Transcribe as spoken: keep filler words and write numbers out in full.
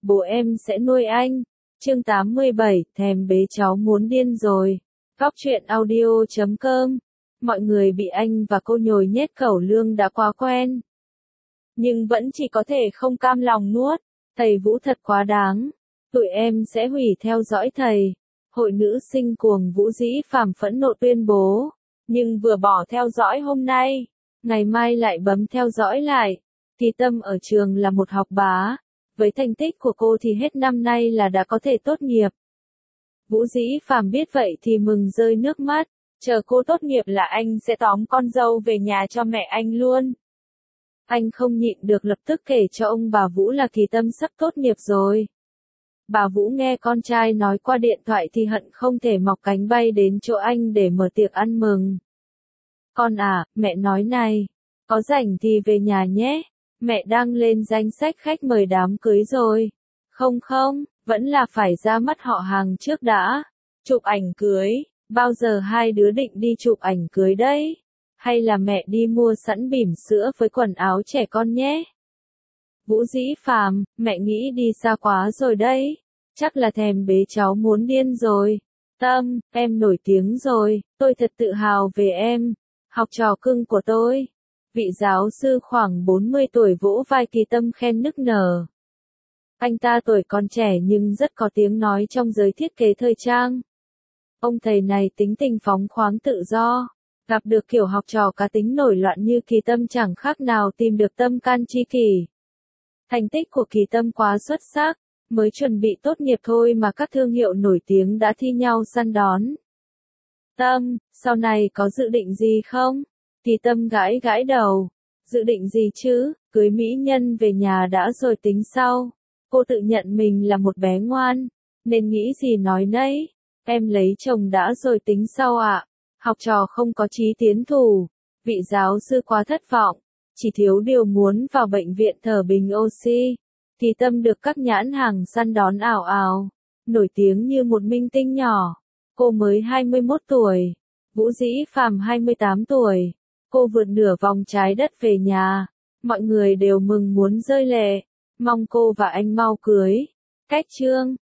bố em sẽ nuôi anh. Chương tám mươi bảy, thèm bế cháu muốn điên rồi. Góc truyện audio chấm com. Mọi người bị anh và cô nhồi nhét cẩu lương đã quá quen. Nhưng vẫn chỉ có thể không cam lòng nuốt. Thầy Vũ thật quá đáng. Tụi em sẽ hủy theo dõi thầy. Hội nữ sinh cuồng Vũ Dĩ Phàm phẫn nộ tuyên bố. Nhưng vừa bỏ theo dõi hôm nay, ngày mai lại bấm theo dõi lại. Kỳ Tâm ở trường là một học bá. Với thành tích của cô thì hết năm nay là đã có thể tốt nghiệp. Vũ Dĩ Phàm biết vậy thì mừng rơi nước mắt. Chờ cô tốt nghiệp là anh sẽ tóm con dâu về nhà cho mẹ anh luôn. Anh không nhịn được lập tức kể cho ông bà Vũ là Kỳ Tâm sắp tốt nghiệp rồi. Bà Vũ nghe con trai nói qua điện thoại thì hận không thể mọc cánh bay đến chỗ anh để mở tiệc ăn mừng. Con à, mẹ nói này, có rảnh thì về nhà nhé, mẹ đang lên danh sách khách mời đám cưới rồi. Không không, vẫn là phải ra mắt họ hàng trước đã. Chụp ảnh cưới, bao giờ hai đứa định đi chụp ảnh cưới đấy? Hay là mẹ đi mua sẵn bỉm sữa với quần áo trẻ con nhé? Vũ Dĩ Phàm, mẹ nghĩ đi xa quá rồi đấy. Chắc là thèm bế cháu muốn điên rồi. Tâm, em nổi tiếng rồi, tôi thật tự hào về em. Học trò cưng của tôi. Vị giáo sư khoảng bốn mươi tuổi vỗ vai Kỳ Tâm khen nức nở. Anh ta tuổi còn trẻ nhưng rất có tiếng nói trong giới thiết kế thời trang. Ông thầy này tính tình phóng khoáng tự do. Gặp được kiểu học trò cá tính nổi loạn như Kỳ Tâm chẳng khác nào tìm được tâm can tri kỷ. Thành tích của Kỳ Tâm quá xuất sắc, mới chuẩn bị tốt nghiệp thôi mà các thương hiệu nổi tiếng đã thi nhau săn đón. Tâm, sau này có dự định gì không? Kỳ Tâm gãi gãi đầu. Dự định gì chứ, cưới mỹ nhân về nhà đã rồi tính sau. Cô tự nhận mình là một bé ngoan, nên nghĩ gì nói nấy. Em lấy chồng đã rồi tính sau ạ. À? Học trò không có chí tiến thủ. Vị giáo sư quá thất vọng. Chỉ thiếu điều muốn vào bệnh viện thở bình oxy. Kỳ Tâm được các nhãn hàng săn đón ào ào. Nổi tiếng như một minh tinh nhỏ. Cô mới hai mươi mốt tuổi. Vũ Dĩ Phàm hai mươi tám tuổi. Cô vượt nửa vòng trái đất về nhà. Mọi người đều mừng muốn rơi lệ. Mong cô và anh mau cưới. Cách chương